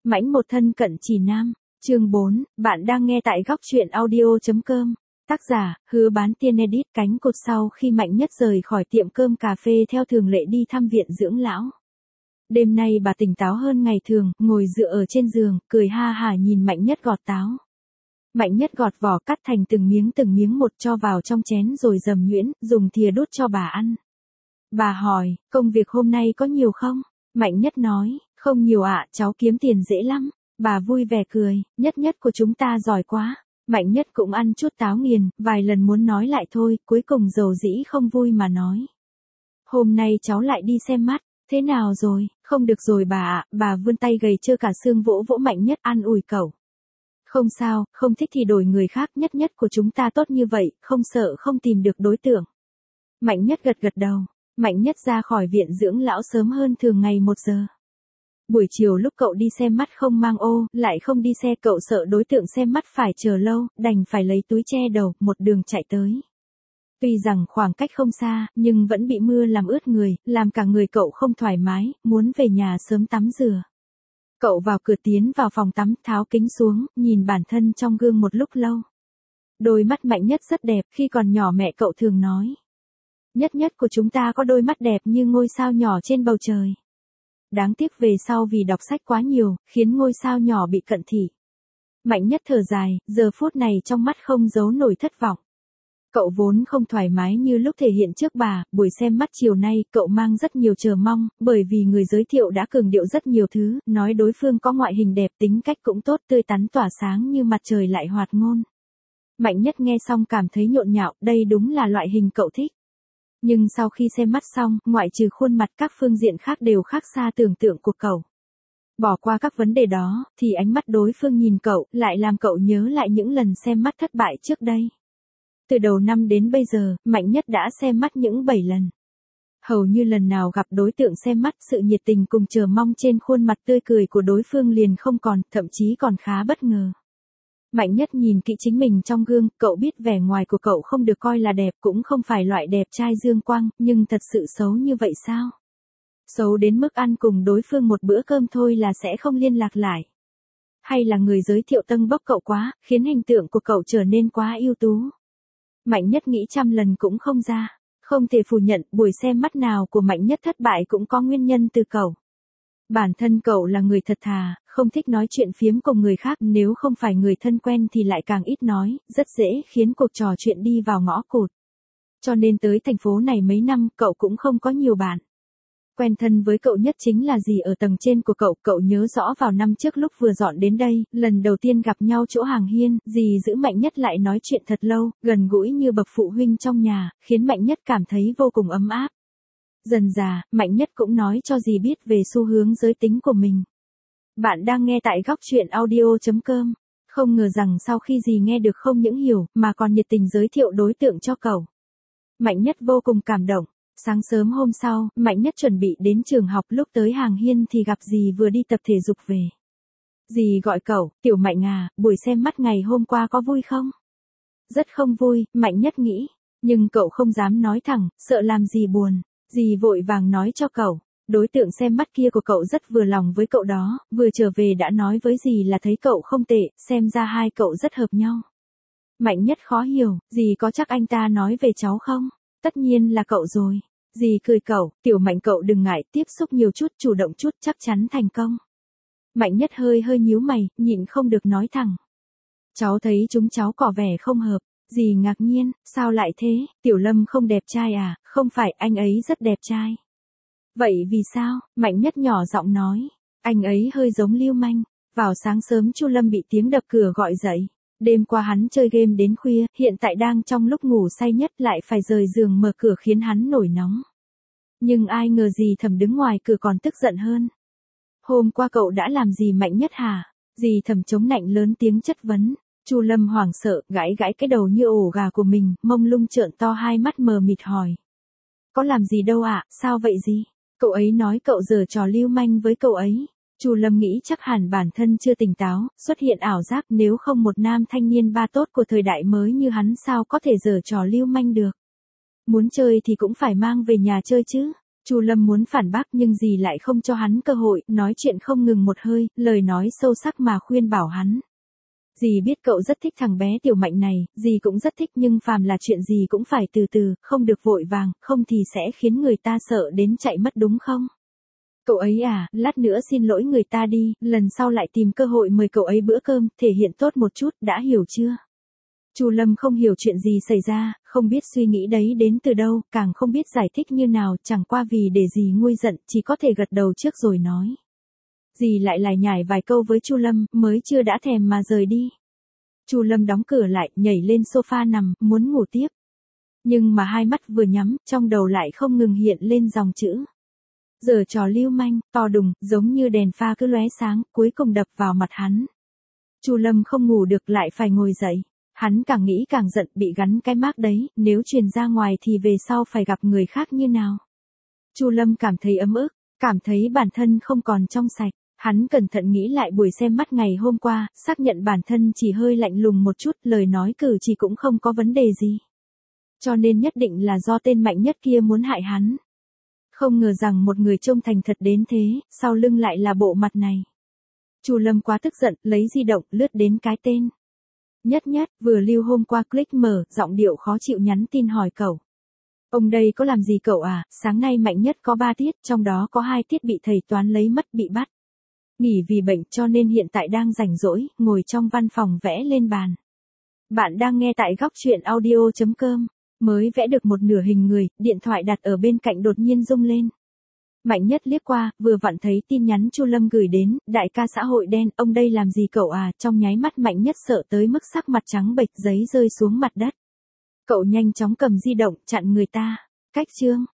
Mãnh một thân cận chỉ nam, chương 4, bạn đang nghe tại góc truyện audio.com. Tác giả, Hứa Bán Tiên Edit. Cánh cột sau khi Mạnh Nhất rời khỏi tiệm cơm cà phê theo thường lệ đi thăm viện dưỡng lão. Đêm nay bà tỉnh táo hơn ngày thường, ngồi dựa ở trên giường, cười ha hả nhìn Mạnh Nhất gọt táo. Mạnh Nhất gọt vỏ cắt thành từng miếng một cho vào trong chén rồi dầm nhuyễn, dùng thìa đút cho bà ăn. Bà hỏi, công việc hôm nay có nhiều không? Mạnh Nhất nói, không nhiều ạ, cháu kiếm tiền dễ lắm. Bà vui vẻ cười, Nhất của chúng ta giỏi quá. Mạnh Nhất cũng ăn chút táo nghiền, vài lần muốn nói lại thôi, cuối cùng dầu dĩ không vui mà nói. Hôm nay cháu lại đi xem mắt, thế nào rồi? Không được rồi bà ạ, bà vươn tay gầy trơ cả xương vỗ vỗ Mạnh Nhất an ủi cậu. Không sao, không thích thì đổi người khác, Nhất của chúng ta tốt như vậy, không sợ không tìm được đối tượng. Mạnh Nhất gật đầu. Mạnh Nhất ra khỏi viện dưỡng lão sớm hơn thường ngày 1 giờ. Buổi chiều lúc cậu đi xem mắt không mang ô, lại không đi xe, cậu sợ đối tượng xem mắt phải chờ lâu, đành phải lấy túi che đầu, một đường chạy tới. Tuy rằng khoảng cách không xa, nhưng vẫn bị mưa làm ướt người, làm cả người cậu không thoải mái, muốn về nhà sớm tắm rửa. Cậu vào cửa tiến vào phòng tắm, tháo kính xuống, nhìn bản thân trong gương một lúc lâu. Đôi mắt Mạnh Nhất rất đẹp, khi còn nhỏ mẹ cậu thường nói. Nhất của chúng ta có đôi mắt đẹp như ngôi sao nhỏ trên bầu trời. Đáng tiếc về sau vì đọc sách quá nhiều, khiến ngôi sao nhỏ bị cận thị. Mạnh Nhất thở dài, giờ phút này trong mắt không giấu nổi thất vọng. Cậu vốn không thoải mái như lúc thể hiện trước bà, buổi xem mắt chiều nay cậu mang rất nhiều chờ mong, bởi vì người giới thiệu đã cường điệu rất nhiều thứ, nói đối phương có ngoại hình đẹp, tính cách cũng tốt, tươi tắn tỏa sáng như mặt trời lại hoạt ngôn. Mạnh Nhất nghe xong cảm thấy nhộn nhạo, đây đúng là loại hình cậu thích. Nhưng sau khi xem mắt xong, ngoại trừ khuôn mặt các phương diện khác đều khác xa tưởng tượng của cậu. Bỏ qua các vấn đề đó, thì ánh mắt đối phương nhìn cậu, lại làm cậu nhớ lại những lần xem mắt thất bại trước đây. Từ đầu năm đến bây giờ, Mạnh Nhất đã xem mắt những 7 lần. Hầu như lần nào gặp đối tượng xem mắt, sự nhiệt tình cùng chờ mong trên khuôn mặt tươi cười của đối phương liền không còn, thậm chí còn khá bất ngờ. Mạnh Nhất nhìn kỹ chính mình trong gương, cậu biết vẻ ngoài của cậu không được coi là đẹp, cũng không phải loại đẹp trai dương quang, nhưng thật sự xấu như vậy sao? Xấu đến mức ăn cùng đối phương một bữa cơm thôi là sẽ không liên lạc lại. Hay là người giới thiệu tâng bốc cậu quá, khiến hình tượng của cậu trở nên quá ưu tú? Mạnh Nhất nghĩ trăm lần cũng không ra. Không thể phủ nhận, buổi xem mắt nào của Mạnh Nhất thất bại cũng có nguyên nhân từ cậu. Bản thân cậu là người thật thà, không thích nói chuyện phiếm cùng người khác, nếu không phải người thân quen thì lại càng ít nói, rất dễ khiến cuộc trò chuyện đi vào ngõ cụt. Cho nên tới thành phố này mấy năm, cậu cũng không có nhiều bạn. Quen thân với cậu nhất chính là dì ở tầng trên của cậu nhớ rõ vào năm trước lúc vừa dọn đến đây, lần đầu tiên gặp nhau chỗ hàng hiên, dì giữ Mạnh Nhất lại nói chuyện thật lâu, gần gũi như bậc phụ huynh trong nhà, khiến Mạnh Nhất cảm thấy vô cùng ấm áp. Dần dà, Mạnh Nhất cũng nói cho dì biết về xu hướng giới tính của mình. Bạn đang nghe tại góc truyện audio.com. Không ngờ rằng sau khi dì nghe được không những hiểu, mà còn nhiệt tình giới thiệu đối tượng cho cậu. Mạnh Nhất vô cùng cảm động. Sáng sớm hôm sau, Mạnh Nhất chuẩn bị đến trường học, lúc tới hàng hiên thì gặp dì vừa đi tập thể dục về. Dì gọi cậu, Tiểu Mạnh à, buổi xem mắt ngày hôm qua có vui không? Rất không vui, Mạnh Nhất nghĩ. Nhưng cậu không dám nói thẳng, sợ làm dì buồn. Dì vội vàng nói cho cậu. Đối tượng xem mắt kia của cậu rất vừa lòng với cậu đó, vừa trở về đã nói với dì là thấy cậu không tệ, xem ra hai cậu rất hợp nhau. Mạnh Nhất khó hiểu, dì có chắc anh ta nói về cháu không? Tất nhiên là cậu rồi. Dì cười cậu, Tiểu Mạnh cậu đừng ngại, tiếp xúc nhiều chút, chủ động chút, chắc chắn thành công. Mạnh Nhất hơi nhíu mày, nhịn không được nói thẳng. Cháu thấy chúng cháu có vẻ không hợp. Dì ngạc nhiên, sao lại thế? Tiểu Lâm không đẹp trai à? Không phải, anh ấy rất đẹp trai. Vậy vì sao? Mạnh Nhất nhỏ giọng nói. Anh ấy hơi giống lưu manh. Vào sáng sớm Chu Lâm bị tiếng đập cửa gọi dậy. Đêm qua hắn chơi game đến khuya, hiện tại đang trong lúc ngủ say nhất, lại phải rời giường mở cửa khiến hắn nổi nóng. Nhưng ai ngờ dì Thẩm đứng ngoài cửa còn tức giận hơn. Hôm qua cậu đã làm gì Mạnh Nhất hả? Dì Thẩm chống nạnh lớn tiếng chất vấn. Chu Lâm hoảng sợ, gãi cái đầu như ổ gà của mình, mông lung trợn to hai mắt mờ mịt hỏi. Có làm gì đâu ạ, sao vậy gì? Cậu ấy nói cậu giở trò lưu manh với cậu ấy. Chu Lâm nghĩ chắc hẳn bản thân chưa tỉnh táo, xuất hiện ảo giác, nếu không một nam thanh niên ba tốt của thời đại mới như hắn sao có thể giở trò lưu manh được. Muốn chơi thì cũng phải mang về nhà chơi chứ. Chu Lâm muốn phản bác nhưng dì lại không cho hắn cơ hội, nói chuyện không ngừng một hơi, lời nói sâu sắc mà khuyên bảo hắn. Dì biết cậu rất thích thằng bé Tiểu Mạnh này, dì cũng rất thích nhưng phàm là chuyện gì cũng phải từ từ, không được vội vàng, không thì sẽ khiến người ta sợ đến chạy mất đúng không? Cậu ấy à, lát nữa xin lỗi người ta đi, lần sau lại tìm cơ hội mời cậu ấy bữa cơm, thể hiện tốt một chút, đã hiểu chưa? Chu Lâm không hiểu chuyện gì xảy ra, không biết suy nghĩ đấy đến từ đâu, càng không biết giải thích như nào, chẳng qua vì để dì nguôi giận, chỉ có thể gật đầu trước rồi nói. Dì lại lải nhải vài câu với Chu Lâm, mới chưa đã thèm mà rời đi. Chu Lâm đóng cửa lại, nhảy lên sofa nằm, muốn ngủ tiếp. Nhưng mà hai mắt vừa nhắm, trong đầu lại không ngừng hiện lên dòng chữ. Giở trò lưu manh, to đùng, giống như đèn pha cứ lóe sáng, cuối cùng đập vào mặt hắn. Chu Lâm không ngủ được lại phải ngồi dậy. Hắn càng nghĩ càng giận, bị gắn cái mác đấy, nếu truyền ra ngoài thì về sau phải gặp người khác như nào. Chu Lâm cảm thấy ấm ức, cảm thấy bản thân không còn trong sạch. Hắn cẩn thận nghĩ lại buổi xem mắt ngày hôm qua, xác nhận bản thân chỉ hơi lạnh lùng một chút, lời nói cử chỉ cũng không có vấn đề gì. Cho nên nhất định là do tên Mạnh Nhất kia muốn hại hắn. Không ngờ rằng một người trông thành thật đến thế, sau lưng lại là bộ mặt này. Chu Lâm quá tức giận, lấy di động, lướt đến cái tên. Nhất Nhất, vừa lưu hôm qua click mở, giọng điệu khó chịu nhắn tin hỏi cậu. Ông đây có làm gì cậu à, sáng nay Mạnh Nhất có 3 tiết, trong đó có 2 tiết bị thầy toán lấy mất bị bắt. Nghỉ vì bệnh cho nên hiện tại đang rảnh rỗi, ngồi trong văn phòng vẽ lên bàn. Bạn đang nghe tại góc truyện audio.com. Mới vẽ được một nửa hình người, điện thoại đặt ở bên cạnh đột nhiên rung lên. Mạnh Nhất liếc qua, vừa vặn thấy tin nhắn Chu Lâm gửi đến, đại ca xã hội đen, ông đây làm gì cậu à, trong nháy mắt Mạnh Nhất sợ tới mức sắc mặt trắng bệch, giấy rơi xuống mặt đất. Cậu nhanh chóng cầm di động, chặn người ta. Cách chương.